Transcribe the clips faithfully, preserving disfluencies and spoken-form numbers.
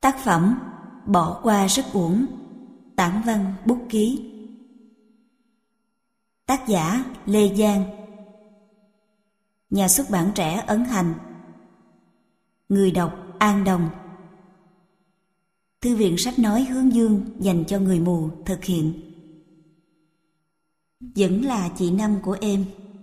Tác phẩm Bỏ qua rất uổng. Tản văn bút ký. Tác giả Lê Giang. Nhà xuất bản Trẻ Ấn Hành. Người đọc An Đồng. Thư viện sách nói Hướng Dương dành cho người mù thực hiện. Vẫn là chị Năm của em.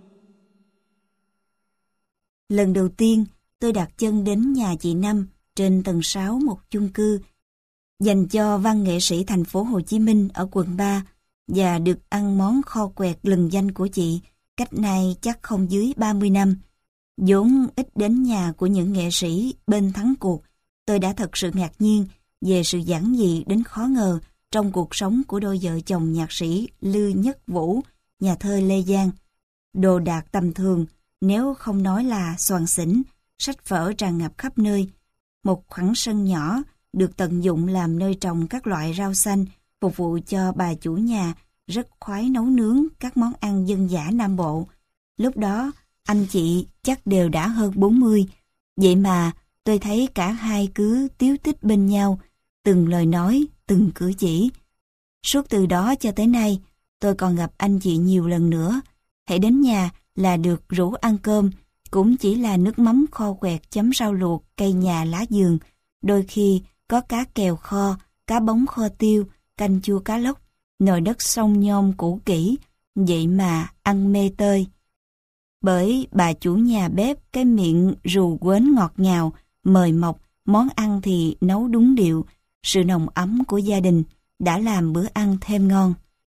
Lần đầu tiên tôi đặt chân đến nhà chị Năm trên tầng sáu một chung cư dành cho văn nghệ sĩ thành phố Hồ Chí Minh ở quận ba và được ăn món kho quẹt lừng danh của chị cách nay chắc không dưới ba mươi năm. Vốn ít đến nhà của những nghệ sĩ bên thắng cuộc, tôi đã thật sự ngạc nhiên về sự giản dị đến khó ngờ trong cuộc sống của đôi vợ chồng nhạc sĩ Lư Nhất Vũ, nhà thơ Lê Giang. Đồ đạc tầm thường, nếu không nói là xoàn xỉnh, sách vở tràn ngập khắp nơi. Một khoảng sân nhỏ được tận dụng làm nơi trồng các loại rau xanh, phục vụ cho bà chủ nhà rất khoái nấu nướng các món ăn dân dã Nam Bộ. Lúc đó, anh chị chắc đều đã hơn bốn mươi, vậy mà tôi thấy cả hai cứ tíu tít bên nhau, từng lời nói, từng cử chỉ. Suốt từ đó cho tới nay, tôi còn gặp anh chị nhiều lần nữa. Hãy đến nhà là được rủ ăn cơm, cũng chỉ là nước mắm kho quẹt chấm rau luộc, cây nhà lá giường, đôi khi có cá kèo kho, cá bóng kho tiêu, canh chua cá lóc, nồi đất sông nhôm cũ kỹ, vậy mà ăn mê tơi. Bởi bà chủ nhà bếp cái miệng rù quến ngọt ngào, mời mọc, món ăn thì nấu đúng điệu, sự nồng ấm của gia đình đã làm bữa ăn thêm ngon.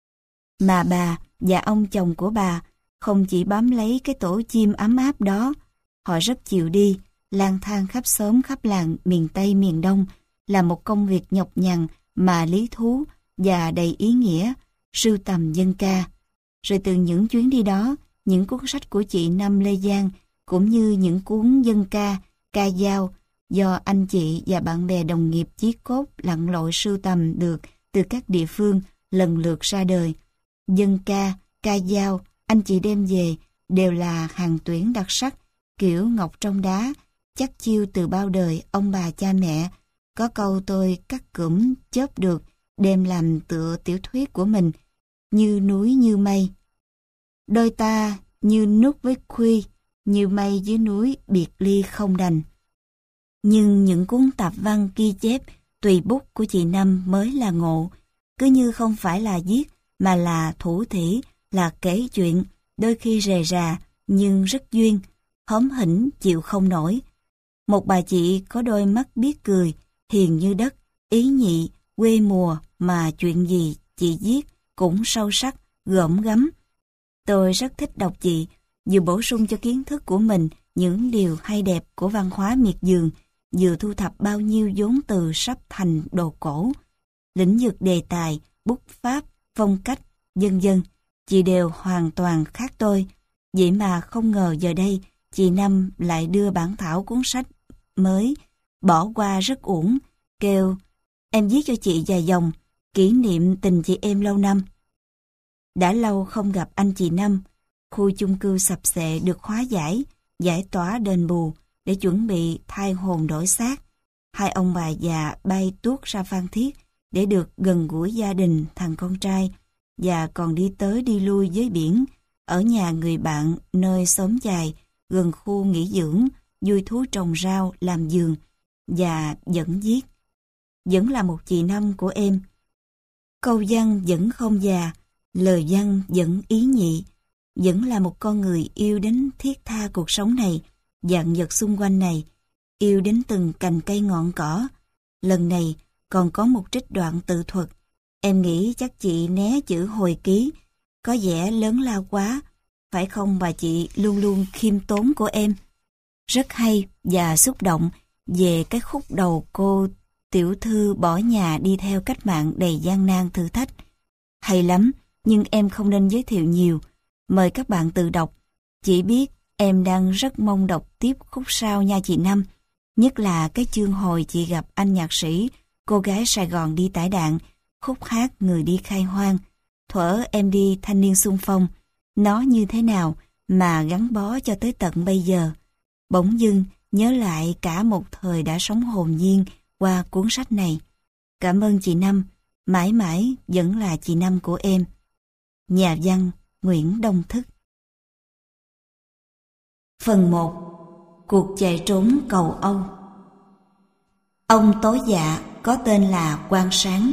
Mà bà và ông chồng của bà không chỉ bám lấy cái tổ chim ấm áp đó, họ rất chịu đi, lang thang khắp xóm khắp làng miền Tây miền Đông, là một công việc nhọc nhằn mà lý thú và đầy ý nghĩa, sưu tầm dân ca. Rồi từ những chuyến đi đó, những cuốn sách của chị Năm Lê Giang cũng như những cuốn dân ca, ca dao do anh chị và bạn bè đồng nghiệp chí cốt lặn lội sưu tầm được từ các địa phương lần lượt ra đời. Dân ca, ca dao anh chị đem về đều là hàng tuyển đặc sắc, kiểu ngọc trong đá, chắc chiêu từ bao đời ông bà cha mẹ. Có câu tôi cắt cụm chớp được, đem làm tựa tiểu thuyết của mình, như núi như mây. Đôi ta như nút với khuy, như mây dưới núi biệt ly không đành. Nhưng những cuốn tạp văn ghi chép tùy bút của chị Năm mới là ngộ, cứ như không phải là viết mà là thủ thỉ, là kể chuyện, đôi khi rề rà nhưng rất duyên, hóm hỉnh chịu không nổi. Một bà chị có đôi mắt biết cười, hiền như đất, ý nhị, quê mùa mà chuyện gì chị viết cũng sâu sắc, gợm gắm. Tôi rất thích đọc chị, vừa bổ sung cho kiến thức của mình những điều hay đẹp của văn hóa miệt vườn, vừa thu thập bao nhiêu vốn từ sắp thành đồ cổ. Lĩnh vực đề tài, bút pháp, phong cách, vân vân, chị đều hoàn toàn khác tôi. Vậy mà không ngờ giờ đây, chị Năm lại đưa bản thảo cuốn sách mới, Bỏ qua rất uổng, kêu em viết cho chị vài dòng, kỷ niệm tình chị em lâu năm. Đã lâu không gặp anh chị Năm, khu chung cư sập xệ được hóa giải, giải tỏa đền bù để chuẩn bị thay hồn đổi xác. Hai ông bà già bay tuốt ra Phan Thiết để được gần gũi gia đình thằng con trai, và còn đi tới đi lui dưới biển, ở nhà người bạn nơi xóm chài, gần khu nghỉ dưỡng, vui thú trồng rau, làm vườn, và vẫn viết. Vẫn là một chị Năm của em. Câu văn vẫn không già, lời văn vẫn ý nhị, vẫn là một con người yêu đến thiết tha cuộc sống này, vạn vật xung quanh này, yêu đến từng cành cây ngọn cỏ. Lần này còn có một trích đoạn tự thuật. Em nghĩ chắc chị né chữ hồi ký, có vẻ lớn lao quá, phải không bà chị luôn luôn khiêm tốn của em? Rất hay và xúc động về cái khúc đầu cô tiểu thư bỏ nhà đi theo cách mạng đầy gian nan thử thách. Hay lắm, nhưng em không nên giới thiệu nhiều. Mời các bạn tự đọc. Chỉ biết em đang rất mong đọc tiếp khúc sau nha chị Năm. Nhất là cái chương hồi chị gặp anh nhạc sĩ, cô gái Sài Gòn đi tải đạn, khúc hát người đi khai hoang. Thuở em đi thanh niên xung phong, nó như thế nào mà gắn bó cho tới tận bây giờ. Bỗng dưng nhớ lại cả một thời đã sống hồn nhiên qua cuốn sách này. Cảm ơn chị Năm, mãi mãi vẫn là chị Năm của em. Nhà văn Nguyễn Đông Thức. Phần một. Cuộc chạy trốn cầu Âu. Ông tối dạ có tên là Quang Sáng.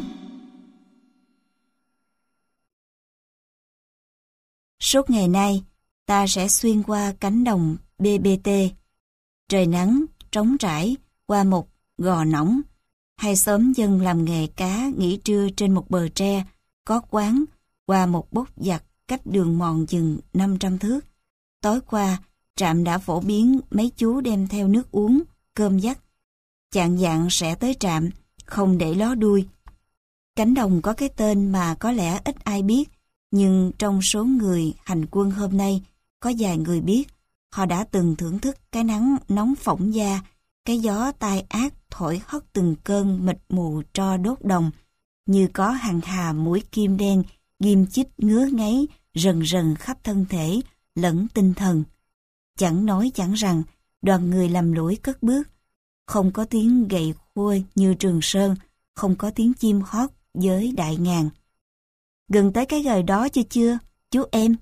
Suốt ngày nay, ta sẽ xuyên qua cánh đồng bê bê tê, trời nắng, trống trải, qua một gò nỏng, hay xóm dân làm nghề cá nghỉ trưa trên một bờ tre, có quán, qua một bốc giặt cách đường mòn chừng năm trăm thước. Tối qua, trạm đã phổ biến mấy chú đem theo nước uống, cơm dắt. Chạng vạng sẽ tới trạm, không để ló đuôi. Cánh đồng có cái tên mà có lẽ ít ai biết, nhưng trong số người hành quân hôm nay, có vài người biết. Họ đã từng thưởng thức cái nắng nóng phỏng da, cái gió tai ác thổi hất từng cơn mịt mù tro đốt đồng, như có hàng hà mũi kim đen, ghim chích ngứa ngáy, rần rần khắp thân thể, lẫn tinh thần. Chẳng nói chẳng rằng, đoàn người lầm lũi cất bước. Không có tiếng gậy khua như Trường Sơn, không có tiếng chim hót với đại ngàn. Gần tới cái gời đó chưa chưa, chú em?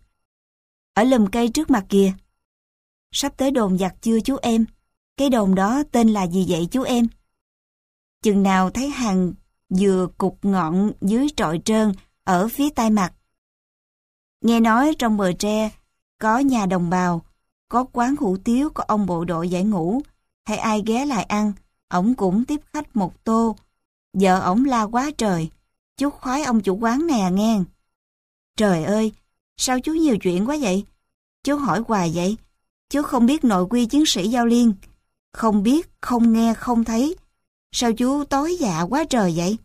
Ở lùm cây trước mặt kìa. Sắp tới đồn giặc chưa chú em? Cái đồn đó tên là gì vậy chú em? Chừng nào thấy hàng dừa cục ngọn dưới trọi trơn ở phía tay mặt. Nghe nói trong bờ tre có nhà đồng bào, có quán hủ tiếu, có ông bộ đội giải ngũ. Hay ai ghé lại ăn, ổng cũng tiếp khách một tô. Vợ ổng la quá trời, chú khoái ông chủ quán nè nghe. Trời ơi, sao chú nhiều chuyện quá vậy? Chú hỏi hoài vậy? Chú không biết nội quy chiến sĩ Giao Liên. Không biết, không nghe, không thấy. Sao chú tối dạ quá trời vậy?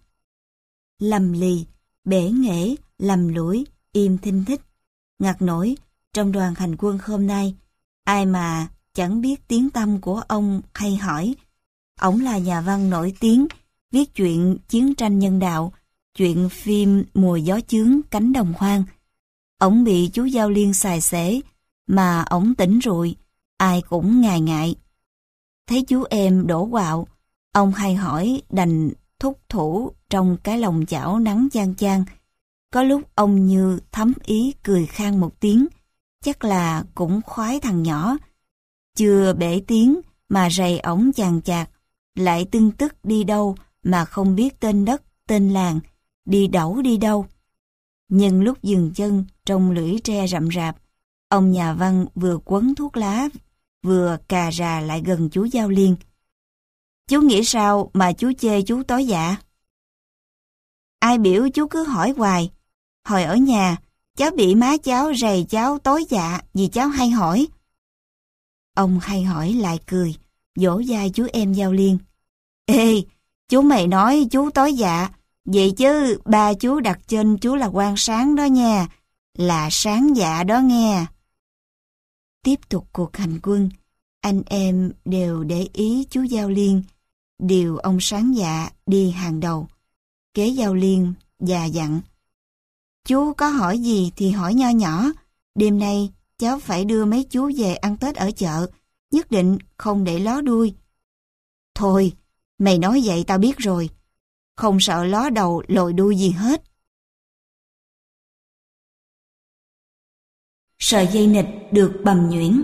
Lầm lì, bể nghễ, lầm lũi, im thinh thích. Ngặt nổi, trong đoàn hành quân hôm nay, ai mà chẳng biết tiếng tăm của ông hay hỏi. Ổng là nhà văn nổi tiếng, viết chuyện chiến tranh nhân đạo, chuyện phim Mùa gió chướng cánh đồng hoang. Ổng bị chú Giao Liên xài xể, mà ổng tỉnh rụi, ai cũng ngại ngại. Thấy chú em đổ quạo, ông hay hỏi đành thúc thủ trong cái lồng chảo nắng chang chang. Có lúc ông như thấm ý cười khang một tiếng, chắc là cũng khoái thằng nhỏ. Chưa bể tiếng mà rầy ổng chàng chạc, lại tưng tức đi đâu mà không biết tên đất, tên làng, đi đẩu đi đâu. Nhưng lúc dừng chân trong lũy tre rậm rạp, ông nhà văn vừa quấn thuốc lá, vừa cà rà lại gần chú Giao Liên. Chú nghĩ sao mà chú chê chú tối dạ? Ai biểu chú cứ hỏi hoài. Hồi ở nhà, cháu bị má cháu rầy cháu tối dạ vì cháu hay hỏi. Ông hay hỏi lại cười, vỗ vai chú em Giao Liên. Ê, chú mày nói chú tối dạ, vậy chứ ba chú đặt trên chú là Quang Sáng đó nha, là sáng dạ đó nghe. Tiếp tục cuộc hành quân, anh em đều để ý chú Giao Liên, điều ông sáng dạ đi hàng đầu. Kế Giao Liên già dặn. Chú có hỏi gì thì hỏi nho nhỏ, đêm nay cháu phải đưa mấy chú về ăn Tết ở chợ, nhất định không để ló đuôi. Thôi, mày nói vậy tao biết rồi, không sợ ló đầu lồi đuôi gì hết. Sợi dây nịch được bầm nhuyễn.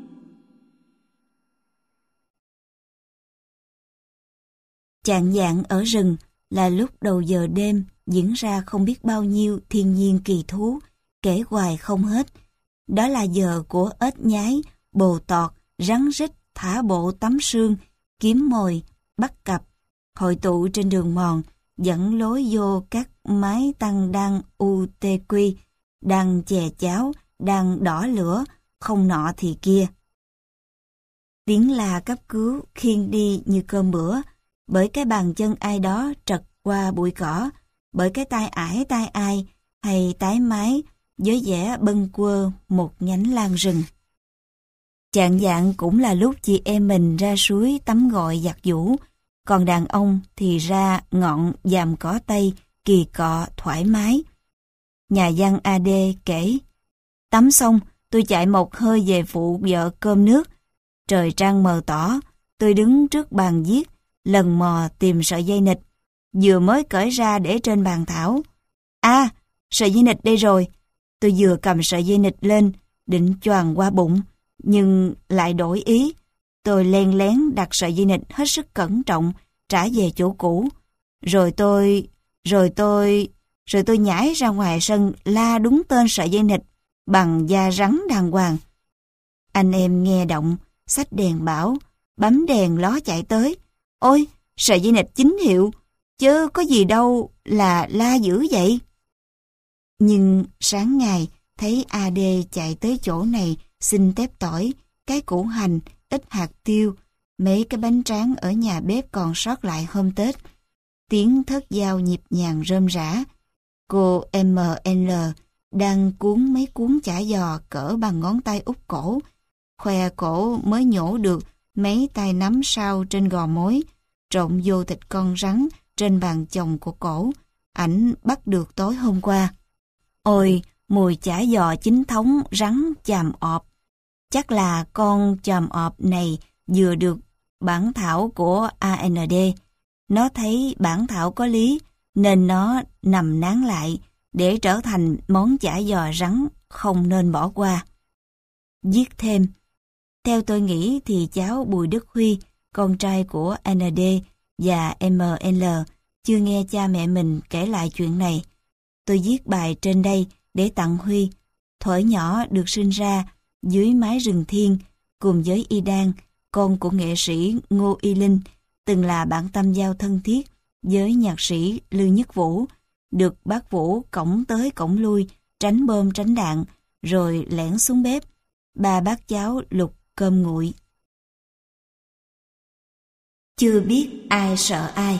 Chạng vạng ở rừng là lúc đầu giờ đêm diễn ra không biết bao nhiêu thiên nhiên kỳ thú, kể hoài không hết. Đó là giờ của ếch nhái, bồ tọt, rắn rít thả bộ tắm sương, kiếm mồi, bắt cặp, hội tụ trên đường mòn, dẫn lối vô các mái tăng đang u tê quy, đang chè cháo, đang đỏ lửa, không nọ thì kia. Tiếng la cấp cứu khiêng đi như cơm bữa, bởi cái bàn chân ai đó trật qua bụi cỏ, bởi cái tai ải tai ai, hay tái mái, với vẻ bâng quơ một nhánh lan rừng. Chạng vạng cũng là lúc chị em mình ra suối tắm gội giặt giũ, còn đàn ông thì ra ngọn dàm cỏ Tây kỳ cọ thoải mái. Nhà văn a đê kể, tắm xong tôi chạy một hơi về phụ vợ cơm nước. Trời trăng mờ tỏ, tôi đứng trước bàn viết, lần mò tìm sợi dây nịt, vừa mới cởi ra để trên bàn thảo. À, sợi dây nịt đây rồi. Tôi vừa cầm sợi dây nịt lên, định choàng qua bụng, nhưng lại đổi ý. Tôi len lén đặt sợi dây nịt hết sức cẩn trọng, trả về chỗ cũ. Rồi tôi, rồi tôi, rồi tôi nhảy ra ngoài sân la đúng tên sợi dây nịt bằng da rắn đàng hoàng. Anh em nghe động, xách đèn bảo, bấm đèn ló chạy tới. Ôi, sợi dây nịt chính hiệu, chứ có gì đâu là la dữ vậy. Nhưng sáng ngày thấy a đê chạy tới chỗ này xin tép tỏi, cái củ hành, ít hạt tiêu, mấy cái bánh tráng ở nhà bếp còn sót lại hôm Tết. Tiếng thớt dao nhịp nhàng rơm rã. Cô em lờ đang cuốn mấy cuốn chả giò cỡ bằng ngón tay út cổ, khoe cổ mới nhổ được mấy tay nắm sau trên gò mối, trộn vô thịt con rắn trên bàn chồng của cổ, ảnh bắt được tối hôm qua. Ôi, mùi chả giò chính thống rắn chàm ọp. Chắc là con chàm ọp này vừa được bản thảo của a en đê. Nó thấy bản thảo có lý, nên nó nằm nán lại để trở thành món chả giò rắn không nên bỏ qua. Viết thêm, theo tôi nghĩ thì cháu Bùi Đức Huy, con trai của en đê và em lờ, chưa nghe cha mẹ mình kể lại chuyện này. Tôi viết bài trên đây để tặng Huy. Thuở nhỏ được sinh ra dưới mái rừng thiên cùng với Y Đan, con của nghệ sĩ Ngô Y Linh, từng là bạn tâm giao thân thiết với nhạc sĩ Lưu Nhất Vũ, được bác Vũ cõng tới cõng lui, tránh bom tránh đạn, rồi lẻn xuống bếp. Ba bác cháu lục cơm nguội. Chưa biết ai sợ ai.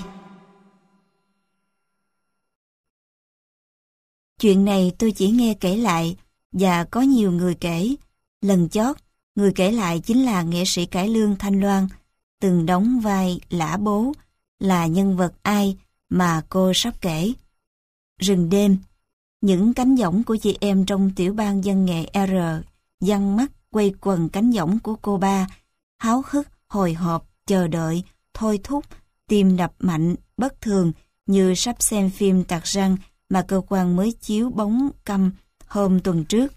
Chuyện này tôi chỉ nghe kể lại, và có nhiều người kể. Lần chót, người kể lại chính là nghệ sĩ cải lương Thanh Loan, từng đóng vai Lã Bố, là nhân vật ai mà cô sắp kể. Rừng đêm, những cánh võng của chị em trong tiểu ban văn nghệ R giăng mắt quay quần cánh võng của cô ba, háo hức, hồi hộp, chờ đợi, thôi thúc, tim đập mạnh, bất thường như sắp xem phim tạc răng mà cơ quan mới chiếu bóng căm hôm tuần trước.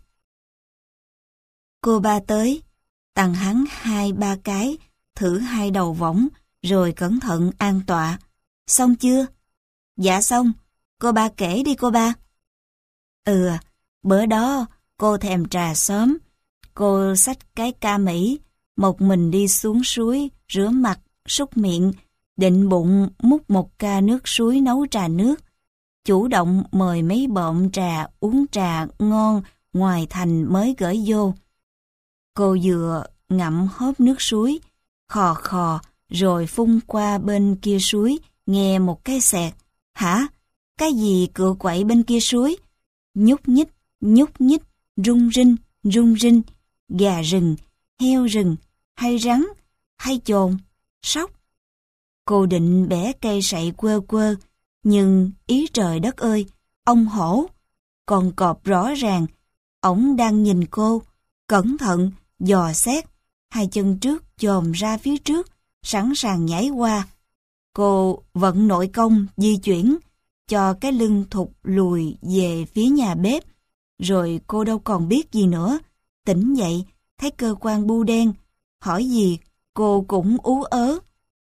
Cô ba tới, tặng hắn hai ba cái, thử hai đầu võng, rồi cẩn thận an tọa. Xong chưa? Dạ xong. Cô ba kể đi cô ba. Ừ, bữa đó cô thèm trà xóm. Cô xách cái ca Mỹ, một mình đi xuống suối, rửa mặt, súc miệng, định bụng múc một ca nước suối nấu trà nước. Chủ động mời mấy bộm trà uống trà ngon ngoài thành mới gửi vô. Cô vừa ngậm hớp nước suối, khò khò, rồi phun qua bên kia suối, nghe một cái xẹt. Hả? Cái gì cựa quậy bên kia suối? Nhúc nhích, nhúc nhích, rung rinh, rung rinh. Gà rừng, heo rừng, hay rắn, hay chồn, sóc. Cô định bẻ cây sậy quơ quơ, nhưng ý trời đất ơi, ông hổ, con cọp rõ ràng, ổng đang nhìn cô, cẩn thận, dò xét, hai chân trước chồm ra phía trước, sẵn sàng nhảy qua. Cô vận nội công di chuyển, cho cái lưng thụt lùi về phía nhà bếp, rồi cô đâu còn biết gì nữa. Tỉnh dậy, thấy cơ quan bu đen, hỏi gì cô cũng ú ớ.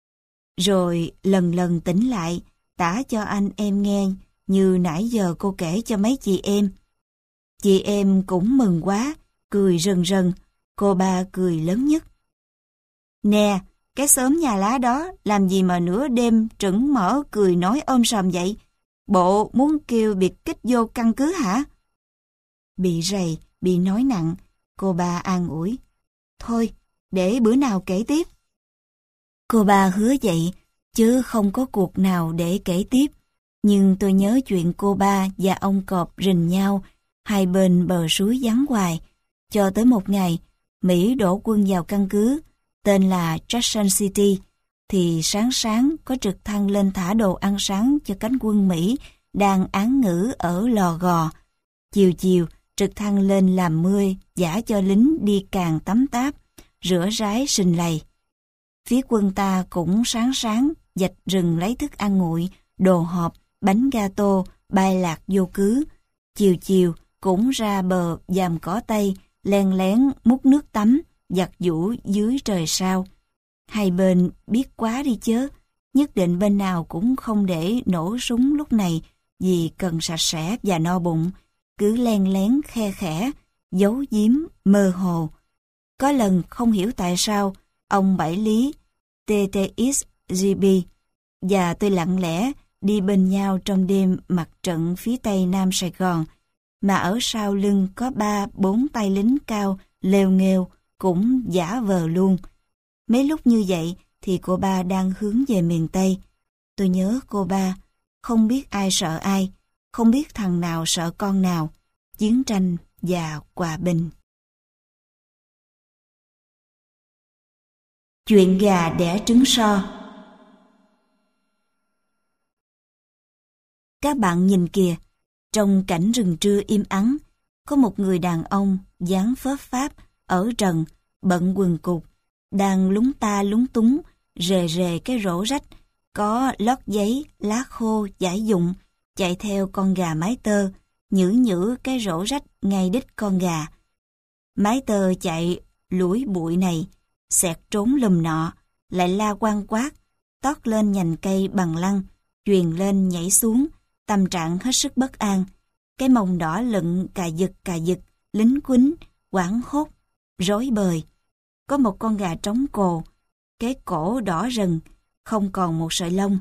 Rồi lần lần tỉnh lại, tả cho anh em nghe như nãy giờ cô kể cho mấy chị em. Chị em cũng mừng quá, cười rần rần, cô ba cười lớn nhất. Nè, cái xóm nhà lá đó làm gì mà nửa đêm trửng mở cười nói ôm sòm vậy? Bộ muốn kêu biệt kích vô căn cứ hả? Bị rầy, bị nói nặng, cô ba an ủi. Thôi, để bữa nào kể tiếp. Cô ba hứa vậy, chứ không có cuộc nào để kể tiếp. Nhưng tôi nhớ chuyện cô ba và ông cọp rình nhau hai bên bờ suối vắng hoài. Cho tới một ngày, Mỹ đổ quân vào căn cứ, tên là Jackson City, thì sáng sáng có trực thăng lên thả đồ ăn sáng cho cánh quân Mỹ đang án ngữ ở Lò Gò. Chiều chiều, trực thăng lên làm mưa, giả cho lính đi càng tắm táp, rửa rái sình lầy. Phía quân ta cũng sáng sáng dạch rừng lấy thức ăn nguội, đồ hộp, bánh gato, bay lạc vô cứ. Chiều chiều cũng ra bờ dàm cỏ Tây, len lén múc nước tắm, giặt giũ dưới trời sao. Hai bên biết quá đi chớ, nhất định bên nào cũng không để nổ súng lúc này vì cần sạch sẽ và no bụng, cứ len lén khe khẽ, giấu giếm, mơ hồ. Có lần không hiểu tại sao ông Bảy Lý, tê tê ích giê bê và tôi lặng lẽ đi bên nhau trong đêm mặt trận phía tây Nam Sài Gòn, mà ở sau lưng có ba bốn tay lính cao lêu nghêu cũng giả vờ luôn. Mấy lúc như vậy thì cô ba đang hướng về miền Tây. Tôi nhớ cô ba, không biết ai sợ ai, không biết thằng nào sợ con nào, chiến tranh và hòa bình. Chuyện gà đẻ trứng so. Các bạn nhìn kìa, trong cảnh rừng trưa im ắng, có một người đàn ông dáng phớp pháp, ở trần, bận quần cụt, đang lúng ta lúng túng, rề rề cái rổ rách, có lót giấy, lá khô, giải dụng, chạy theo con gà mái tơ, nhử nhử cái rổ rách ngay đích con gà. Mái tơ chạy lủi bụi này, xẹt trốn lùm nọ, lại la quang quát, tót lên nhành cây bằng lăng, chuyền lên nhảy xuống, tâm trạng hết sức bất an. Cái mông đỏ lựng cà giật cà giật, lính quýnh, hoảng hốt, rối bời. Có một con gà trống cồ, cái cổ đỏ rần, không còn một sợi lông.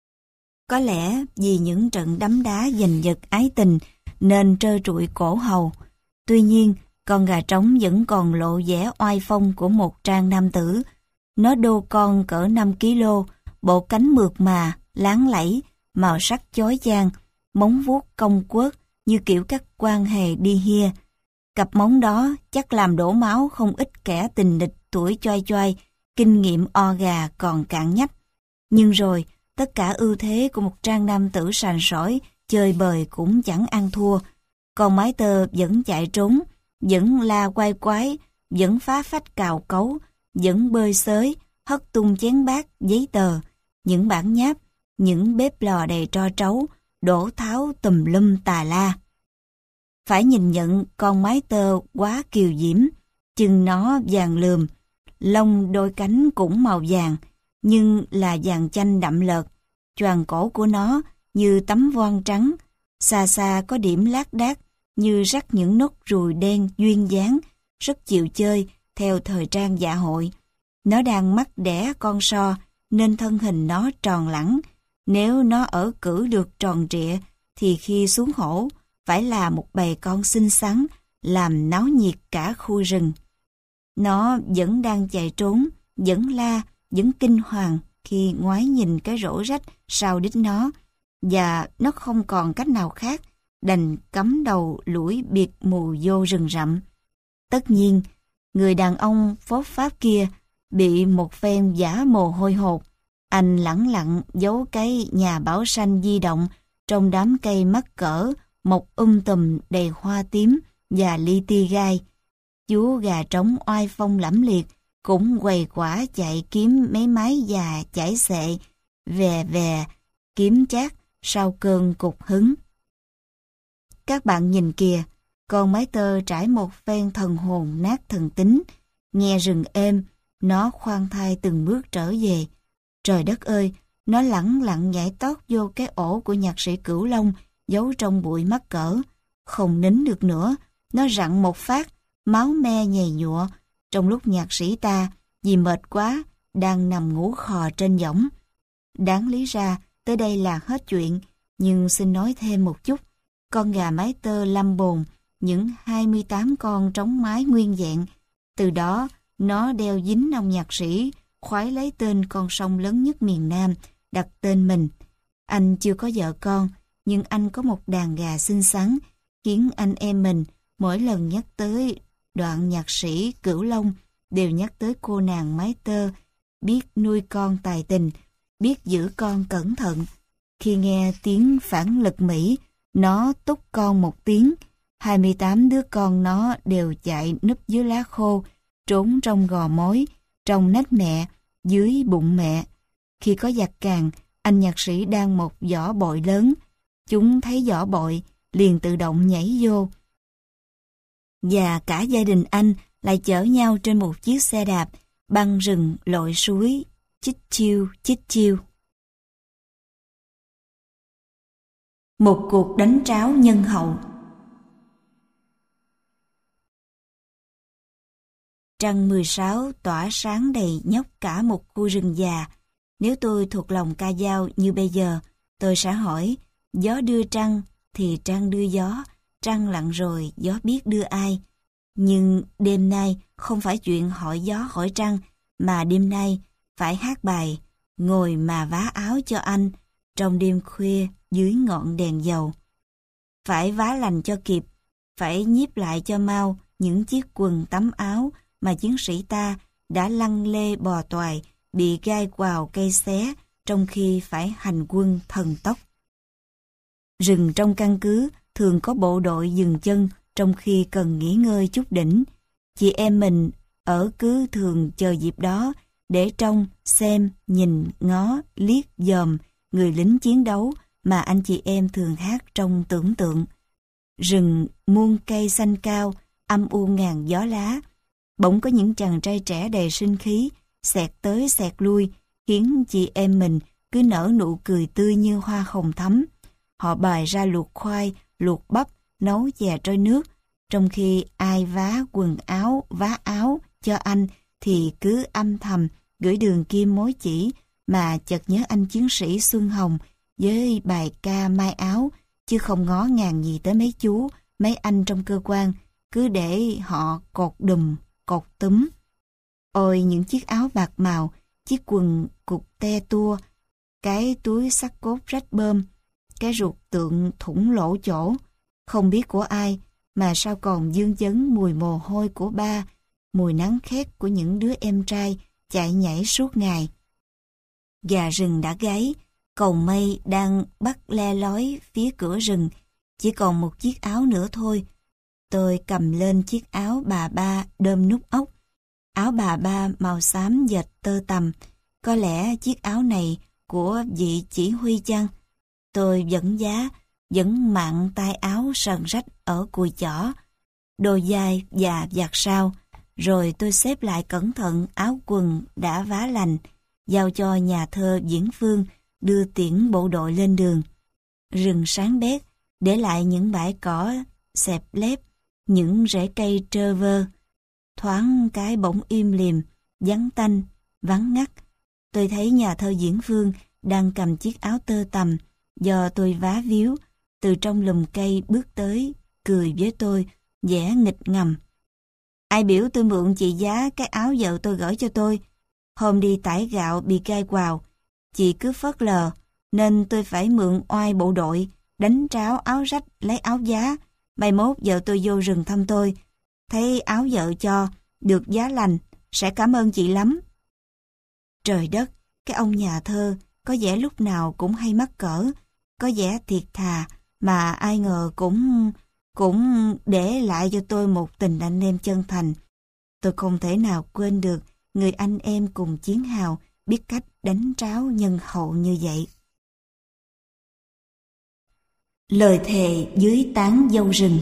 Có lẽ vì những trận đấm đá giành giật ái tình nên trơ trụi cổ hầu. Tuy nhiên, con gà trống vẫn còn lộ vẻ oai phong của một trang nam tử. Nó đô con cỡ năm ki lô, bộ cánh mượt mà, láng lẫy, màu sắc chói chang, móng vuốt cong quớt như kiểu các quan hề đi hia. Cặp móng đó chắc làm đổ máu không ít kẻ tình địch tuổi choai choai, kinh nghiệm o gà còn cạn nhách. Nhưng rồi, tất cả ưu thế của một trang nam tử sành sỏi, chơi bời cũng chẳng ăn thua. Con mái tơ vẫn chạy trốn, vẫn la quay quái, vẫn phá phách cào cấu, vẫn bơi xới, hất tung chén bát, giấy tờ, những bản nháp, những bếp lò đầy tro trấu, đổ tháo tùm lum tà la. Phải nhìn nhận con mái tơ quá kiều diễm, chừng nó vàng lườm, lông đôi cánh cũng màu vàng, nhưng là vàng chanh đậm lợt, choàng cổ của nó như tấm voan trắng, xa xa có điểm lác đác như rắc những nốt ruồi đen duyên dáng, rất chịu chơi theo thời trang dạ hội. Nó đang mắc đẻ con so nên thân hình nó tròn lẳng. Nếu nó ở cử được tròn trịa thì khi xuống hổ phải là một bầy con xinh xắn làm náo nhiệt cả khu rừng. Nó vẫn đang chạy trốn, vẫn la, vẫn kinh hoàng khi ngoái nhìn cái rổ rách sau đít nó, và nó không còn cách nào khác đành cắm đầu lủi biệt mù vô rừng rậm. Tất nhiên, người đàn ông phốt pháp kia bị một phen giả mồ hôi hột. Anh lẳng lặng giấu cái nhà bảo xanh di động trong đám cây mắc cỡ, mọc um tùm đầy hoa tím và li ti gai. Chú gà trống oai phong lẫm liệt cũng quầy quả chạy kiếm mấy mái già chải xệ, vè vè, kiếm chát sau cơn cục hứng. Các bạn nhìn kìa, con mái tơ trải một phen thần hồn nát thần tính, nghe rừng êm, nó khoan thai từng bước trở về. Trời đất ơi, nó lẳng lặng nhảy tót vô cái ổ của nhạc sĩ Cửu Long giấu trong bụi mắc cỡ. Không nín được nữa, nó rặn một phát, máu me nhầy nhụa, trong lúc nhạc sĩ ta, vì mệt quá, đang nằm ngủ khò trên võng. Đáng lý ra, tới đây là hết chuyện, nhưng xin nói thêm một chút. Con gà mái tơ lâm bồn, những hai mươi tám con trống mái nguyên vẹn. Từ đó, nó đeo dính ông nhạc sĩ, khoái lấy tên con sông lớn nhất miền Nam, đặt tên mình. Anh chưa có vợ con, nhưng anh có một đàn gà xinh xắn, khiến anh em mình mỗi lần nhắc tới đoạn nhạc sĩ Cửu Long đều nhắc tới cô nàng mái tơ, biết nuôi con tài tình, biết giữ con cẩn thận. Khi nghe tiếng phản lực Mỹ, nó túc con một tiếng, hai mươi tám đứa con nó đều chạy núp dưới lá khô, trốn trong gò mối, trong nách mẹ, dưới bụng mẹ. Khi có giặc càn, anh nhạc sĩ đang một giỏ bội lớn. Chúng thấy giỏ bội, liền tự động nhảy vô. Và cả gia đình anh lại chở nhau trên một chiếc xe đạp, băng rừng lội suối, chích chiêu, chích chiêu. Một cuộc đánh tráo nhân hậu. Trăng mười sáu tỏa sáng đầy nhóc cả một khu rừng già. Nếu tôi thuộc lòng ca dao như bây giờ, tôi sẽ hỏi, gió đưa trăng thì trăng đưa gió, trăng lặn rồi gió biết đưa ai. Nhưng đêm nay không phải chuyện hỏi gió hỏi trăng, mà đêm nay phải hát bài Ngồi mà vá áo cho anh trong đêm khuya dưới ngọn đèn dầu. Phải vá lành cho kịp, phải nhiếp lại cho mau những chiếc quần tắm áo mà chiến sĩ ta đã lăn lê bò toài, bị gai quào cây xé trong khi phải hành quân thần tốc. Rừng trong căn cứ thường có bộ đội dừng chân trong khi cần nghỉ ngơi chút đỉnh. Chị em mình ở cứ thường chờ dịp đó để trông, xem, nhìn, ngó, liếc, dòm người lính chiến đấu mà anh chị em thường hát trong tưởng tượng. Rừng muôn cây xanh cao, âm u ngàn gió lá. Bỗng có những chàng trai trẻ đầy sinh khí, xẹt tới xẹt lui, khiến chị em mình cứ nở nụ cười tươi như hoa hồng thắm. Họ bày ra luộc khoai, luộc bắp, nấu chè trôi nước. Trong khi ai vá quần áo, vá áo cho anh thì cứ âm thầm gửi đường kim mối chỉ, mà chợt nhớ anh chiến sĩ Xuân Hồng với bài ca mai áo, chứ không ngó ngàng gì tới mấy chú, mấy anh trong cơ quan, cứ để họ cột đùm, cột túm. Ôi những chiếc áo bạc màu, chiếc quần cục te tua, cái túi sắt cốt rách bơm, cái ruột tượng thủng lỗ chỗ, không biết của ai, mà sao còn vương vấn mùi mồ hôi của ba, mùi nắng khét của những đứa em trai chạy nhảy suốt ngày. Gà rừng đã gáy, cầu mây đang bắt le lói phía cửa rừng, chỉ còn một chiếc áo nữa thôi. Tôi cầm lên chiếc áo bà ba đơm nút ốc, áo bà ba màu xám dệt tơ tằm. Có lẽ chiếc áo này của vị chỉ huy chăng? Tôi vẫn giá, vẫn mặn tay áo sờn rách ở cùi chỏ, đôi vai và vạt sau. Rồi tôi xếp lại cẩn thận áo quần đã vá lành, giao cho nhà thơ Diễn Phương đưa tiễn bộ đội lên đường. Rừng sáng bét, để lại những bãi cỏ xẹp lép, những rễ cây trơ vơ. Thoáng cái bỗng im lìm, vắng tanh, vắng ngắt. Tôi thấy nhà thơ Diễn Phương đang cầm chiếc áo tơ tằm do tôi vá víu, từ trong lùm cây bước tới, cười với tôi, vẻ nghịch ngầm. Ai biểu tôi mượn chị giá cái áo vợ tôi gửi cho tôi. Hôm đi tải gạo bị gai quào, chị cứ phớt lờ, nên tôi phải mượn oai bộ đội, đánh tráo áo rách lấy áo giá. Mai mốt vợ tôi vô rừng thăm tôi, thấy áo vợ cho, được giá lành, sẽ cảm ơn chị lắm. Trời đất, cái ông nhà thơ có vẻ lúc nào cũng hay mắc cỡ, có vẻ thiệt thà, mà ai ngờ cũng... cũng để lại cho tôi một tình anh em chân thành. Tôi không thể nào quên được người anh em cùng chiến hào biết cách đánh tráo nhân hậu như vậy. Lời thề dưới tán dâu rừng.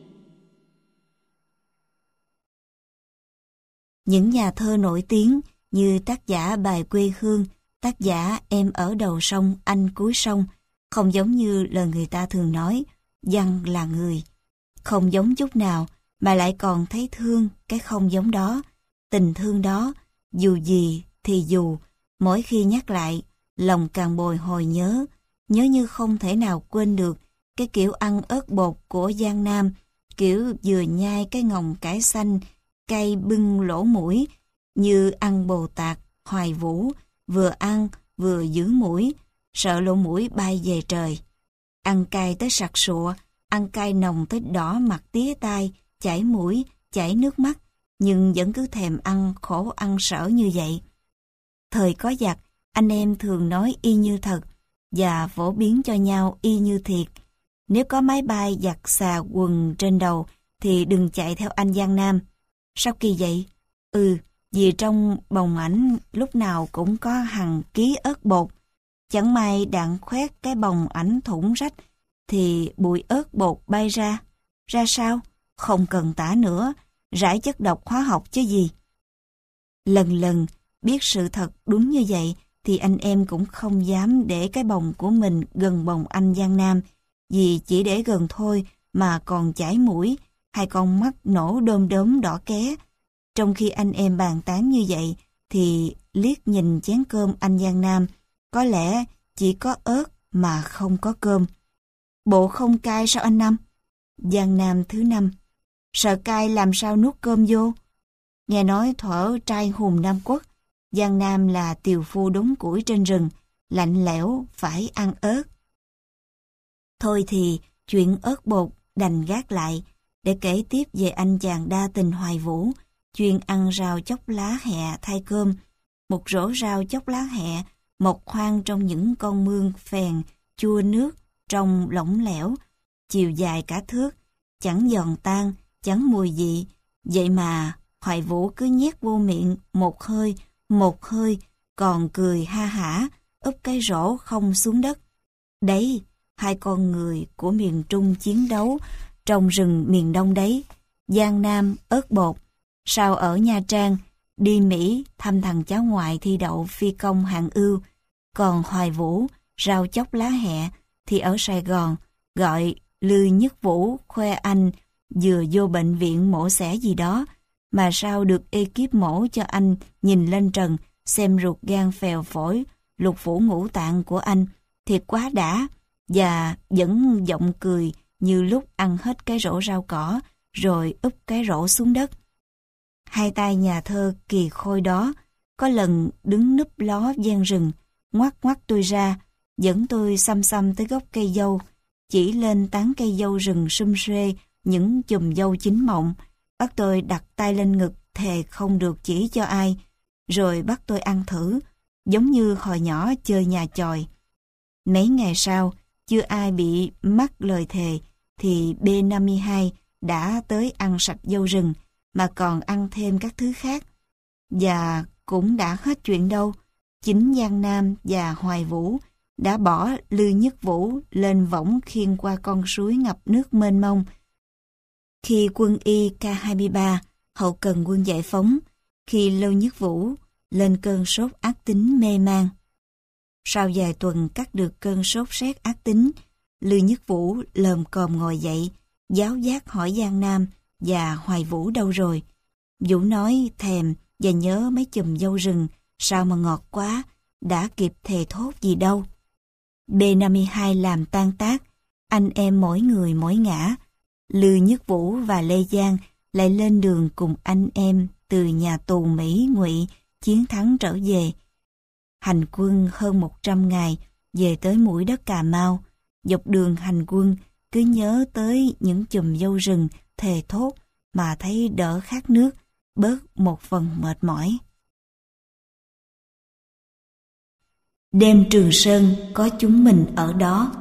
Những nhà thơ nổi tiếng như tác giả bài Quê Hương, tác giả Em ở đầu sông, anh cuối sông, không giống như lời người ta thường nói, văn là người. Không giống chút nào, mà lại còn thấy thương cái không giống đó. Tình thương đó, dù gì thì dù, mỗi khi nhắc lại, lòng càng bồi hồi nhớ, nhớ như không thể nào quên được cái kiểu ăn ớt bột của Giang Nam, kiểu vừa nhai cái ngồng cải xanh, cay bưng lỗ mũi, như ăn Bồ Tát, Hoài Vũ, vừa ăn vừa giữ mũi, sợ lỗ mũi bay về trời. Ăn cay tới sặc sụa, ăn cay nồng tới đỏ mặt tía tai, chảy mũi, chảy nước mắt, nhưng vẫn cứ thèm ăn, khổ ăn sở như vậy. Thời có giặc, anh em thường nói y như thật, và phổ biến cho nhau y như thiệt. Nếu có máy bay giặc xà quần trên đầu, thì đừng chạy theo anh Giang Nam. Sao kỳ vậy? Ừ, vì trong bồng ảnh lúc nào cũng có hàng ký ớt bột. Chẳng may đạn khoét cái bồng ảnh thủng rách thì bụi ớt bột bay ra. Ra sao? Không cần tả nữa, rải chất độc hóa học chứ gì. Lần lần biết sự thật đúng như vậy thì anh em cũng không dám để cái bồng của mình gần bồng anh Giang Nam, vì chỉ để gần thôi mà còn chảy mũi, hai con mắt nổ đom đóm đỏ ké. Trong khi anh em bàn tán như vậy thì liếc nhìn chén cơm anh Giang Nam, có lẽ chỉ có ớt mà không có cơm. Bộ không cay sao anh Năm? Giang Nam thứ năm: sợ cay làm sao nuốt cơm vô? Nghe nói thuở trai hùng Nam Quốc, Giang Nam là tiều phu đốn củi trên rừng, lạnh lẽo phải ăn ớt. Thôi thì chuyện ớt bột đành gác lại, để kể tiếp về anh chàng đa tình Hoài Vũ, chuyên ăn rau chóc lá hẹ thay cơm. Một rổ rau chóc lá hẹ mọc hoang trong những con mương phèn chua nước, trong lỏng lẻo, chiều dài cả thước, chẳng giòn tan, chẳng mùi vị. Vậy mà Hoài Vũ cứ nhét vô miệng một hơi, một hơi, còn cười ha hả, úp cái rổ không xuống đất. Đấy, hai con người của miền Trung chiến đấu trong rừng miền Đông đấy. Giang Nam ớt bột, sao ở Nha Trang, đi Mỹ thăm thằng cháu ngoại thi đậu phi công hạng ưu. Còn Hoài Vũ, rau chóc lá hẹ, thì ở Sài Gòn, gọi Lư Nhất Vũ khoe anh vừa vô bệnh viện mổ xẻ gì đó, mà sao được ekip mổ cho anh nhìn lên trần, xem ruột gan phèo phổi, lục phủ ngũ tạng của anh, thiệt quá đã, và vẫn giọng cười như lúc ăn hết cái rổ rau cỏ, rồi úp cái rổ xuống đất. Hai tay nhà thơ Kỳ Khôi đó, có lần đứng núp ló gian rừng, ngoắc ngoắc tôi ra, dẫn tôi xăm xăm tới gốc cây dâu, chỉ lên tán cây dâu rừng sum suê những chùm dâu chín mọng, bắt tôi đặt tay lên ngực thề không được chỉ cho ai, rồi bắt tôi ăn thử, giống như hồi nhỏ chơi nhà chòi. Mấy ngày sau, chưa ai bị mắc lời thề, thì B năm mươi hai đã tới ăn sạch dâu rừng, mà còn ăn thêm các thứ khác. Và cũng đã hết chuyện đâu, chính Giang Nam và Hoài Vũ đã bỏ Lư Nhất Vũ lên võng khiêng qua con suối ngập nước mênh mông. Khi quân y K hai mươi ba, hậu cần quân giải phóng, khi Lư Nhất Vũ lên cơn sốt ác tính mê man. Sau vài tuần cắt được cơn sốt rét ác tính, Lư Nhất Vũ lồm cồm ngồi dậy, giáo giác hỏi Giang Nam và Hoài Vũ đâu rồi. Vũ nói thèm và nhớ mấy chùm dâu rừng, sao mà ngọt quá, đã kịp thề thốt gì đâu. B năm mươi hai làm tan tác, anh em mỗi người mỗi ngã. Lư Nhất Vũ và Lê Giang lại lên đường cùng anh em từ nhà tù Mỹ Ngụy chiến thắng trở về. Hành quân hơn một trăm ngày về tới mũi đất Cà Mau. Dọc đường hành quân cứ nhớ tới những chùm dâu rừng thề thốt mà thấy đỡ khát nước, bớt một phần mệt mỏi. Đêm Trường Sơn có chúng mình ở đó.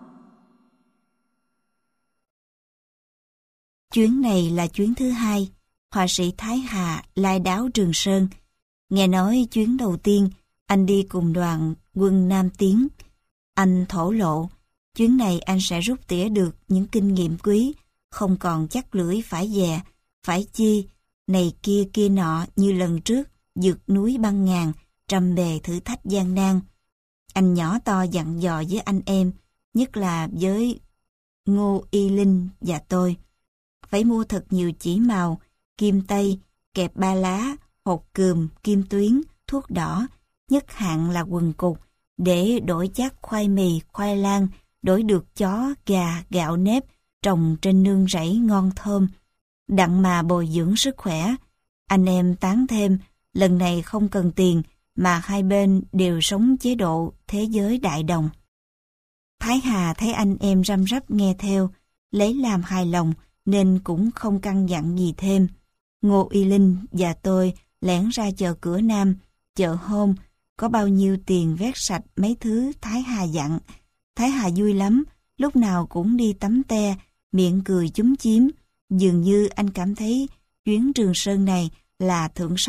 Chuyến này là chuyến thứ hai, họa sĩ Thái Hà lai đáo Trường Sơn. Nghe nói chuyến đầu tiên anh đi cùng đoàn quân Nam Tiến. Anh thổ lộ, chuyến này anh sẽ rút tỉa được những kinh nghiệm quý, không còn chắc lưỡi phải dè, phải chi, này kia kia nọ như lần trước, vượt núi băng ngàn, trăm bề thử thách gian nan. Anh nhỏ to dặn dò với anh em, nhất là với Ngô Y Linh và tôi. Phải mua thật nhiều chỉ màu, kim tây, kẹp ba lá, hột cườm, kim tuyến, thuốc đỏ, nhất hạn là quần cục, để đổi chác khoai mì, khoai lang, đổi được chó, gà, gạo nếp, trồng trên nương rẫy ngon thơm, đặng mà bồi dưỡng sức khỏe. Anh em tán thêm, lần này không cần tiền, mà hai bên đều sống chế độ thế giới đại đồng. Thái Hà thấy anh em răm rắp nghe theo, lấy làm hài lòng, nên cũng không căn dặn gì thêm. Ngô Y Linh và tôi lẻn ra chợ Cửa Nam, chợ hôm, có bao nhiêu tiền vét sạch mấy thứ Thái Hà dặn. Thái Hà vui lắm, lúc nào cũng đi tắm te, miệng cười chúm chím. Dường như anh cảm thấy chuyến Trường Sơn này là thượng sách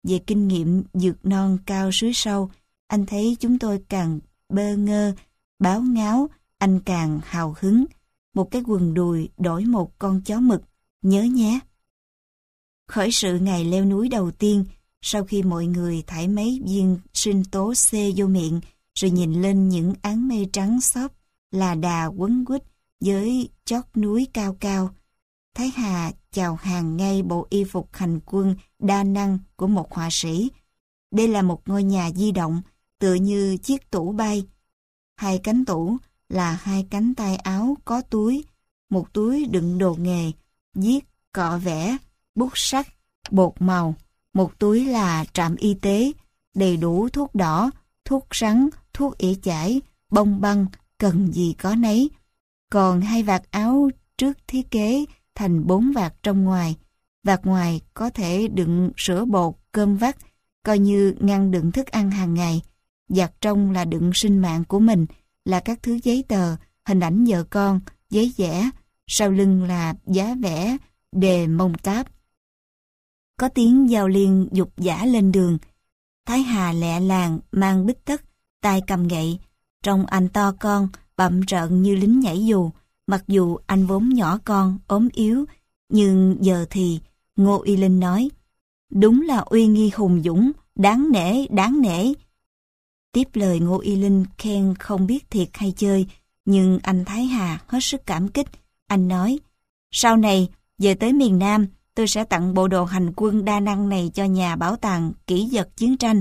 về kinh nghiệm dược non cao suối sâu, anh thấy chúng tôi càng bơ ngơ, báo ngáo, anh càng hào hứng. Một cái quần đùi đổi một con chó mực, nhớ nhé. Khởi sự ngày leo núi đầu tiên, sau khi mọi người thải mấy viên sinh tố C vô miệng, rồi nhìn lên những áng mây trắng xốp, là đà quấn quýt với chót núi cao cao, Thái Hà chào hàng ngay bộ y phục hành quân đa năng của một họa sĩ. Đây là một ngôi nhà di động, tựa như chiếc tủ bay. Hai cánh tủ là hai cánh tay áo có túi, một túi đựng đồ nghề, viết, cọ vẽ, bút sắt, bột màu. Một túi là trạm y tế, đầy đủ thuốc đỏ, thuốc rắn, thuốc ỉa chải, bông băng, cần gì có nấy. Còn hai vạt áo trước thiết kế thành bốn vạt trong ngoài. Vạt ngoài có thể đựng sữa bột, cơm vắt, coi như ngăn đựng thức ăn hàng ngày. Vạt trong là đựng sinh mạng của mình, là các thứ giấy tờ, hình ảnh vợ con, giấy vẽ. Sau lưng là giá vẽ, đề mông táp. Có tiếng giao liên dục dã lên đường. Thái Hà lẹ làng, mang bích tất, tay cầm gậy. Trông anh to con, bặm trợn như lính nhảy dù. Mặc dù anh vốn nhỏ con, ốm yếu, nhưng giờ thì Ngô Y Linh nói, đúng là uy nghi hùng dũng, đáng nể, đáng nể. Tiếp lời Ngô Y Linh khen không biết thiệt hay chơi, nhưng anh Thái Hà hết sức cảm kích. Anh nói, sau này, về tới miền Nam, tôi sẽ tặng bộ đồ hành quân đa năng này cho nhà bảo tàng kỹ vật chiến tranh.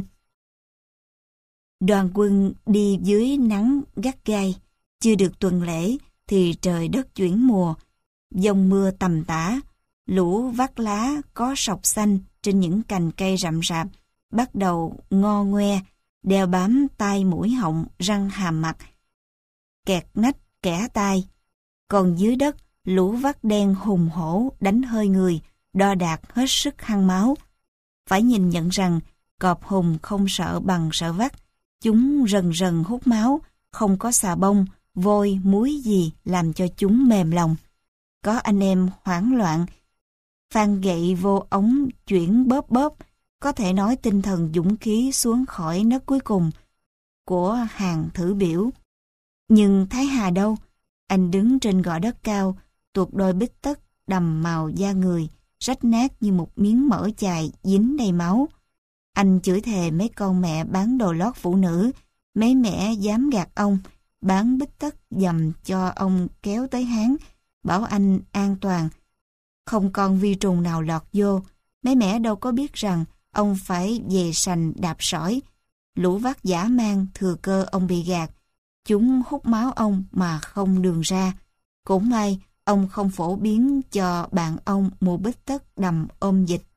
Đoàn quân đi dưới nắng gắt gay, chưa được tuần lễ thì trời đất chuyển mùa, dông mưa tầm tã, lũ vắt lá có sọc xanh trên những cành cây rậm rạp, bắt đầu ngo ngoe, đeo bám tai mũi họng, răng hàm mặt, kẹt nách kẻ tai. Còn dưới đất, lũ vắt đen hùng hổ đánh hơi người, đo đạc hết sức hăng máu. Phải nhìn nhận rằng cọp hùng không sợ bằng sợ vắt, chúng rần rần hút máu, không có xà bông, vôi, muối gì làm cho chúng mềm lòng. Có anh em hoảng loạn, phan gậy vô ống chuyển bóp bóp, có thể nói tinh thần dũng khí xuống khỏi nấc cuối cùng của hàng thử biểu. Nhưng Thái Hà đâu? Anh đứng trên gò đất cao, tuột đôi bích tất đầm màu da người, rách nát như một miếng mỡ chài dính đầy máu. Anh chửi thề mấy con mẹ bán đồ lót phụ nữ, mấy mẹ dám gạt ông, bán bích tất dầm cho ông kéo tới Hán, bảo anh an toàn, không con vi trùng nào lọt vô. Mấy mẹ đâu có biết rằng ông phải về sành đạp sỏi. Lũ vắt dã man thừa cơ ông bị gạt, chúng hút máu ông mà không đường ra. Cũng may ông không phổ biến cho bạn ông mua bích tất đầm ôm dịch.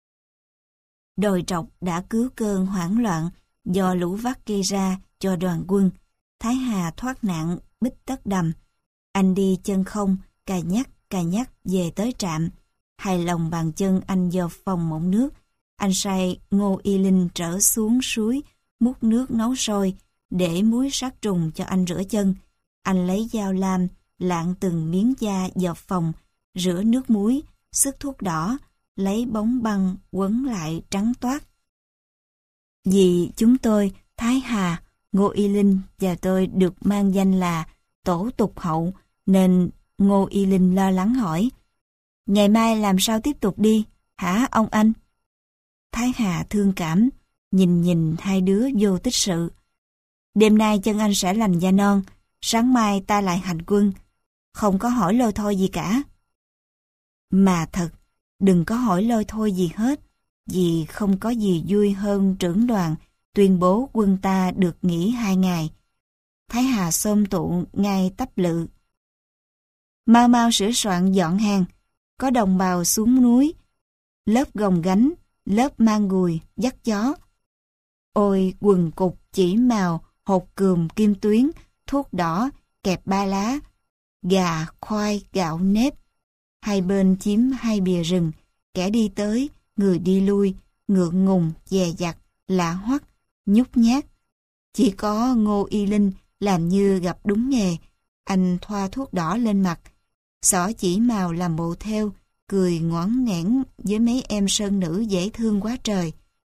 Đồi trọc đã cứu cơn hoảng loạn do lũ vắt gây ra cho đoàn quân. Thái Hà thoát nạn bích tất đầm. Anh đi chân không, cà nhắc cà nhắc về tới trạm. Hài lòng bàn chân anh vào phòng mộng nước. Anh sai Ngô Y Linh trở xuống suối, múc nước nấu sôi, để muối sát trùng cho anh rửa chân. Anh lấy dao lam, lạng từng miếng da vào phòng, rửa nước muối, sức thuốc đỏ, lấy bóng băng quấn lại trắng toát. Vì chúng tôi, Thái Hà, Ngô Y Linh và tôi được mang danh là tổ tục hậu, nên Ngô Y Linh lo lắng hỏi, ngày mai làm sao tiếp tục đi, hả ông anh? Thái Hà thương cảm, nhìn nhìn hai đứa vô tích sự. Đêm nay chân anh sẽ lành da non, sáng mai ta lại hành quân, không có hỏi lôi thôi gì cả. Mà thật, đừng có hỏi lôi thôi gì hết, vì không có gì vui hơn trưởng đoàn tuyên bố quân ta được nghỉ hai ngày. Thái Hà xôm tụ ngay tấp lự. Mau mau sửa soạn dọn hàng, có đồng bào xuống núi, lớp gồng gánh, lớp mang gùi, dắt chó. Ôi quần cục chỉ màu, hột cườm kim tuyến, thuốc đỏ, kẹp ba lá, gà, khoai, gạo nếp. Hai bên chiếm hai bìa rừng, kẻ đi tới, người đi lui, ngượng ngùng, dè dặt, lạ hoắc, nhút nhát. Chỉ có Ngô Y Linh làm như gặp đúng nghề. Anh thoa thuốc đỏ lên mặt, xỏ chỉ màu làm bộ theo, cười ngoãn nghẽn với mấy em sơn nữ dễ thương quá trời.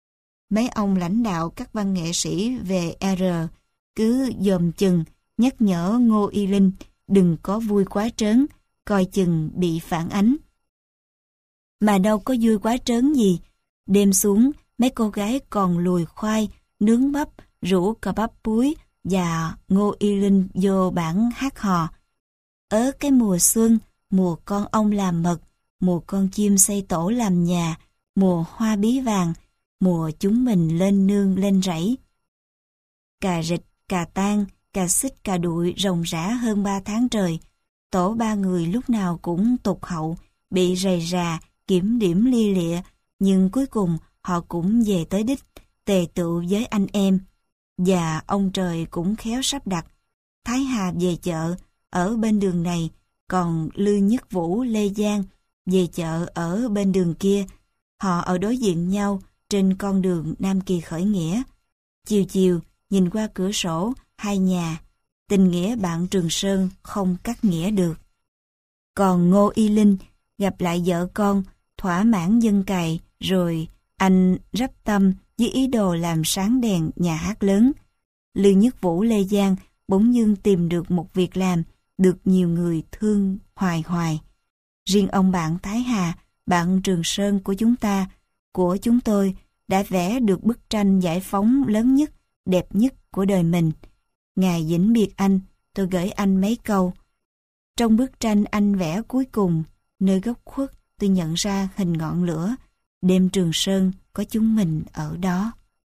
Mấy ông lãnh đạo các văn nghệ sĩ về R cứ dòm chừng, nhắc nhở Ngô Y Linh đừng có vui quá trớn, coi chừng bị phản ánh. Mà đâu có vui quá trớn gì. Đêm xuống, mấy cô gái còn lùi khoai, nướng bắp, rủ cà bắp búi và Ngô Y Linh vô bản hát hò. Ở cái mùa xuân, mùa con ong làm mật, mùa con chim xây tổ làm nhà, mùa hoa bí vàng, mùa chúng mình lên nương lên rẫy. Cà rịch, cà tang, cà xích, cà đụi ròng rã hơn ba tháng trời. Tổ ba người lúc nào cũng tụt hậu, bị rầy rà, kiểm điểm lia lịa, nhưng cuối cùng họ cũng về tới đích, tề tựu với anh em. Và ông trời cũng khéo sắp đặt. Thái Hà về chợ, ở bên đường này, còn Lư Nhất Vũ, Lê Giang về chợ ở bên đường kia. Họ ở đối diện nhau trên con đường Nam Kỳ khởi nghĩa. Chiều chiều, nhìn qua cửa sổ, hai nhà, tình nghĩa bạn Trường Sơn không cắt nghĩa được. Còn Ngô Y Linh gặp lại vợ con, thỏa mãn dân cày, rồi anh rắp tâm với ý đồ làm sáng đèn nhà hát lớn. Lư Nhất Vũ, Lê Giang bỗng dưng tìm được một việc làm, được nhiều người thương hoài hoài. Riêng ông bạn Thái Hà, bạn Trường Sơn của chúng ta, của chúng tôi, đã vẽ được bức tranh giải phóng lớn nhất, đẹp nhất của đời mình. Ngày vĩnh biệt anh, tôi gửi anh mấy câu. Trong bức tranh anh vẽ cuối cùng, nơi góc khuất tôi nhận ra hình ngọn lửa, đêm Trường Sơn có chúng mình ở đó.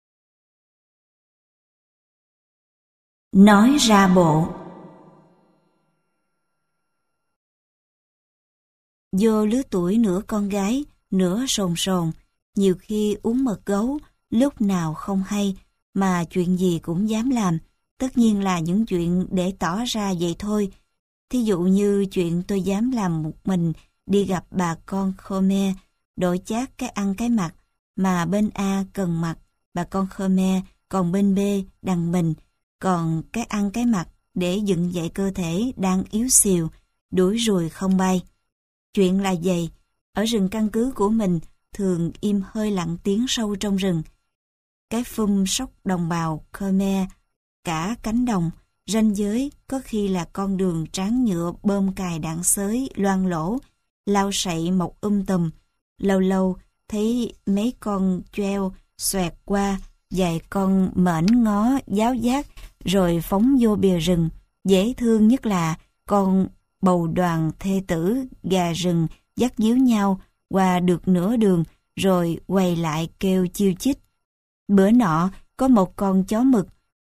Nói ra bộ. Vô lứa tuổi nửa con gái, nửa sồn sồn, nhiều khi uống mật gấu, lúc nào không hay, mà chuyện gì cũng dám làm. Tất nhiên là những chuyện để tỏ ra vậy thôi. Thí dụ như chuyện tôi dám làm một mình, đi gặp bà con Khmer, đổi chác cái ăn cái mặc, mà bên A cần mặc, bà con Khmer, còn bên B đằng mình, còn cái ăn cái mặc để dựng dậy cơ thể đang yếu xìu, đuổi ruồi không bay. Chuyện là vậy, ở rừng căn cứ của mình thường im hơi lặng tiếng sâu trong rừng. Cái phum sóc đồng bào Khmer, cả cánh đồng, ranh giới có khi là con đường tráng nhựa bơm cài đạn xới loang lỗ, lau sậy mọc um tùm. Lâu lâu thấy mấy con choeo xoẹt qua, vài con mểnh ngó giáo giác rồi phóng vô bìa rừng. Dễ thương nhất là con bầu đoàn thê tử gà rừng dắt díu nhau qua được nửa đường rồi quay lại kêu chiêu chích. Bữa nọ có một con chó mực,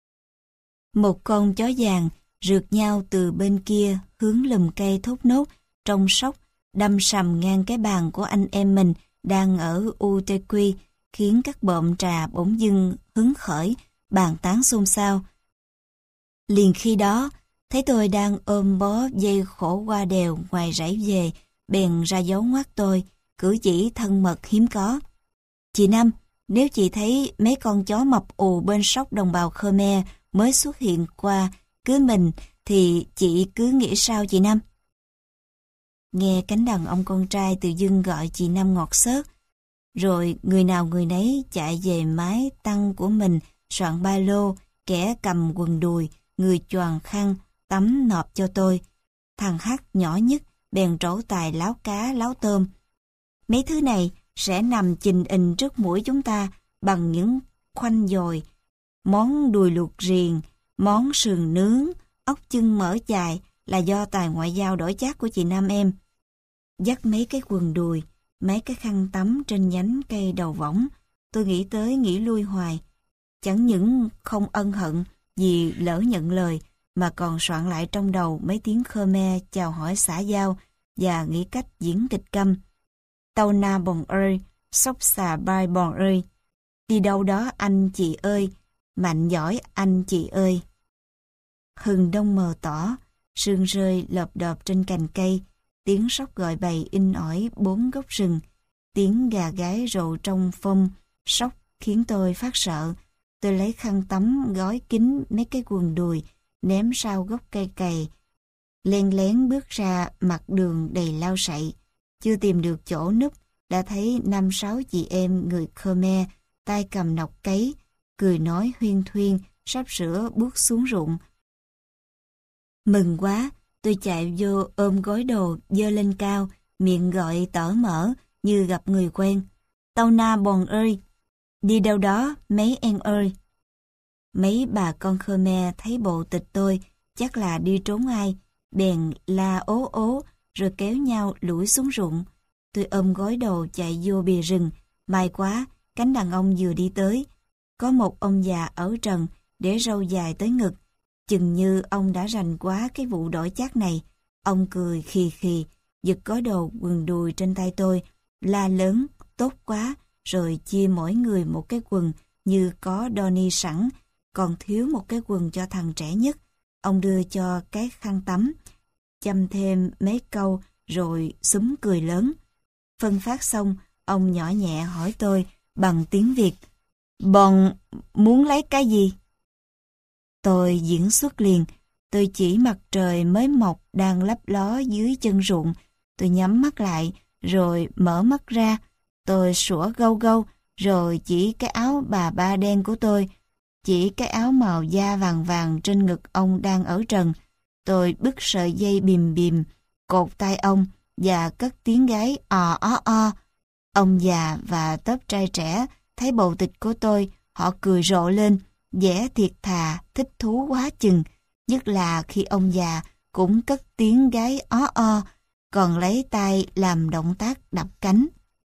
một con chó vàng rượt nhau từ bên kia hướng lùm cây thốt nốt trong sóc, đâm sầm ngang cái bàn của anh em mình đang ở u tê quy, khiến các bộm trà bỗng dưng hứng khởi, bàn tán xôn xao. Liền khi đó, thấy tôi đang ôm bó dây khổ qua đèo ngoài rẫy về, bèn ra dấu ngoắt tôi, cử chỉ thân mật hiếm có. Chị Năm, nếu chị thấy mấy con chó mập ù bên sóc đồng bào Khmer mới xuất hiện qua cứ mình, thì chị cứ nghĩ sao chị Năm? Nghe cánh đàn ông con trai tự dưng gọi chị Năm ngọt xớt, rồi người nào người nấy chạy về mái tăng của mình, soạn ba lô, kẻ cầm quần đùi, người choàng khăn, tắm nộp cho tôi. Thằng Hắc nhỏ nhất bèn trổ tài láo cá, láo tôm. Mấy thứ này sẽ nằm chình ình trước mũi chúng ta bằng những khoanh dồi, món đùi luộc riềng, món sườn nướng, ốc chân mỡ chài là do tài ngoại giao đổi chác của chị Nam em. Dắt mấy cái quần đùi, mấy cái khăn tắm trên nhánh cây đầu võng, tôi nghĩ tới nghĩ lui hoài. Chẳng những không ân hận vì lỡ nhận lời, mà còn soạn lại trong đầu mấy tiếng Khmer chào hỏi xã giao và nghĩ cách diễn kịch câm. Tàu na bòn ơi, sóc xà bai bòn ơi, đi đâu đó anh chị ơi, mạnh giỏi anh chị ơi. Hừng đông mờ tỏ, sương rơi lợp đợp trên cành cây, tiếng sóc gọi bầy in ỏi bốn góc rừng, tiếng gà gáy rộ trong phong sóc khiến tôi phát sợ. Tôi lấy khăn tắm gói kín mấy cái quần đùi, ném sau gốc cây cày, len lén bước ra mặt đường đầy lau sậy. Chưa tìm được chỗ núp, đã thấy năm sáu chị em người Khmer tay cầm nọc cấy, cười nói huyên thuyên, sắp sửa bước xuống ruộng. Mừng quá, tôi chạy vô ôm gối đồ, giơ lên cao, miệng gọi tở mở như gặp người quen. Tâu na bòn ơi! Đi đâu đó, mấy em ơi! Mấy bà con Khmer thấy bộ tịch tôi, chắc là đi trốn ai, bèn la ố ố, rồi kéo nhau lủi xuống ruộng. Tôi ôm gối đồ chạy vô bìa rừng, may quá, cánh đàn ông vừa đi tới. Có một ông già ở trần, để râu dài tới ngực, chừng như ông đã rành quá cái vụ đổi chác này. Ông cười khì khì, giật gói đồ quần đùi trên tay tôi, la lớn, tốt quá, rồi chia mỗi người một cái quần như có Donny sẵn, còn thiếu một cái quần cho thằng trẻ nhất. Ông đưa cho cái khăn tắm, châm thêm mấy câu rồi xúm cười lớn. Phân phát xong, ông nhỏ nhẹ hỏi tôi bằng tiếng Việt, bọn muốn lấy cái gì? Tôi diễn xuất liền, tôi chỉ mặt trời mới mọc đang lấp ló dưới chân ruộng. Tôi nhắm mắt lại, rồi mở mắt ra. Tôi sủa gâu gâu, rồi chỉ cái áo bà ba đen của tôi, chỉ cái áo màu da vàng vàng trên ngực ông đang ở trần. Tôi bứt sợi dây bìm bìm, cột tay ông, và cất tiếng gáy ò ó o. Ông già và tốp trai trẻ thấy bầu tịch của tôi, họ cười rộ lên, vẻ thiệt thà, thích thú quá chừng. Nhất là khi ông già cũng cất tiếng gáy ó o, còn lấy tay làm động tác đập cánh.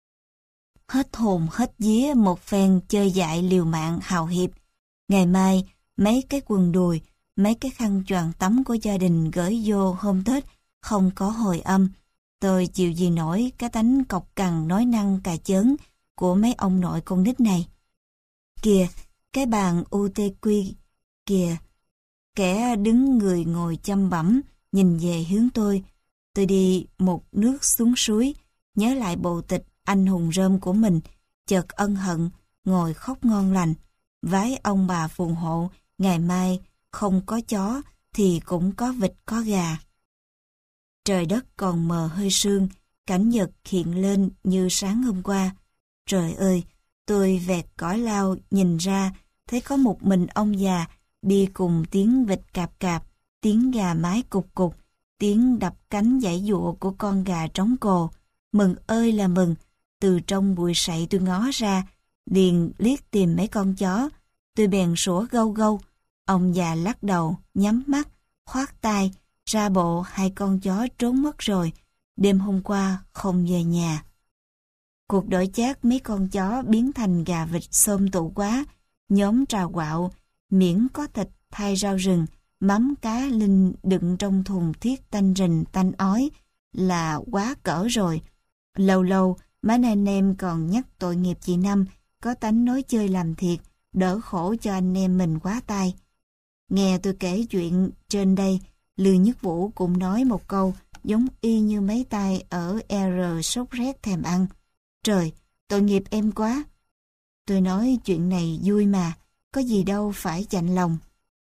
Hết hồn hết vía một phen chơi dại liều mạng hào hiệp. Ngày mai, mấy cái quần đùi, mấy cái khăn choàng tắm của gia đình gửi vô hôm Tết không có hồi âm. Tôi chịu gì nổi cái tánh cọc cằn nói năng cà chớn của mấy ông nội con nít này. Kìa, cái bàn u tê quy, kìa, kẻ đứng người ngồi chăm bẵm, nhìn về hướng tôi. Tôi đi một nước xuống suối, nhớ lại bộ tịch anh hùng rơm của mình, chợt ân hận, ngồi khóc ngon lành. Vái ông bà phù hộ, ngày mai không có chó thì cũng có vịt có gà. Trời đất còn mờ hơi sương, cảnh vật hiện lên như sáng hôm qua. Trời ơi, tôi vẹt cỏ lao nhìn ra, thấy có một mình ông già đi cùng tiếng vịt cạp cạp, tiếng gà mái cục cục, tiếng đập cánh giãy giụa của con gà trống cồ. Mừng ơi là mừng, từ trong bụi sậy tôi ngó ra, liền liếc tìm mấy con chó. Tôi bèn sủa gâu gâu. Ông già lắc đầu, nhắm mắt, khoát tay, ra bộ hai con chó trốn mất rồi, đêm hôm qua không về nhà. Cuộc đổi chác mấy con chó biến thành gà vịt xôm tụ quá, nhóm trà quạo, miễn có thịt thay rau rừng, mắm cá linh đựng trong thùng thiết tanh rình tanh ói là quá cỡ rồi. Lâu lâu, mấy anh em còn nhắc tội nghiệp chị Năm, có tánh nói chơi làm thiệt, đỡ khổ cho anh em mình quá tai. Nghe tôi kể chuyện trên đây, Lư Nhất Vũ cũng nói một câu giống y như mấy tay ở R sốt rét thèm ăn. Trời, tội nghiệp em quá. Tôi nói chuyện này vui mà, có gì đâu phải chạnh lòng.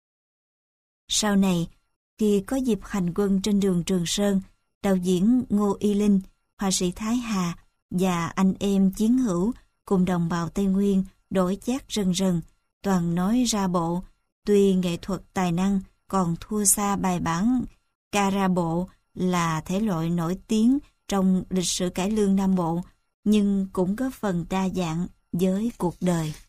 Sau này, khi có dịp hành quân trên đường Trường Sơn, đạo diễn Ngô Y Linh, họa sĩ Thái Hà và anh em chiến hữu cùng đồng bào Tây Nguyên đổi chác rần rần, toàn nói ra bộ, tuy nghệ thuật tài năng còn thua xa bài bản ca ra bộ là thể loại nổi tiếng trong lịch sử cải lương Nam Bộ, nhưng cũng có phần đa dạng với cuộc đời.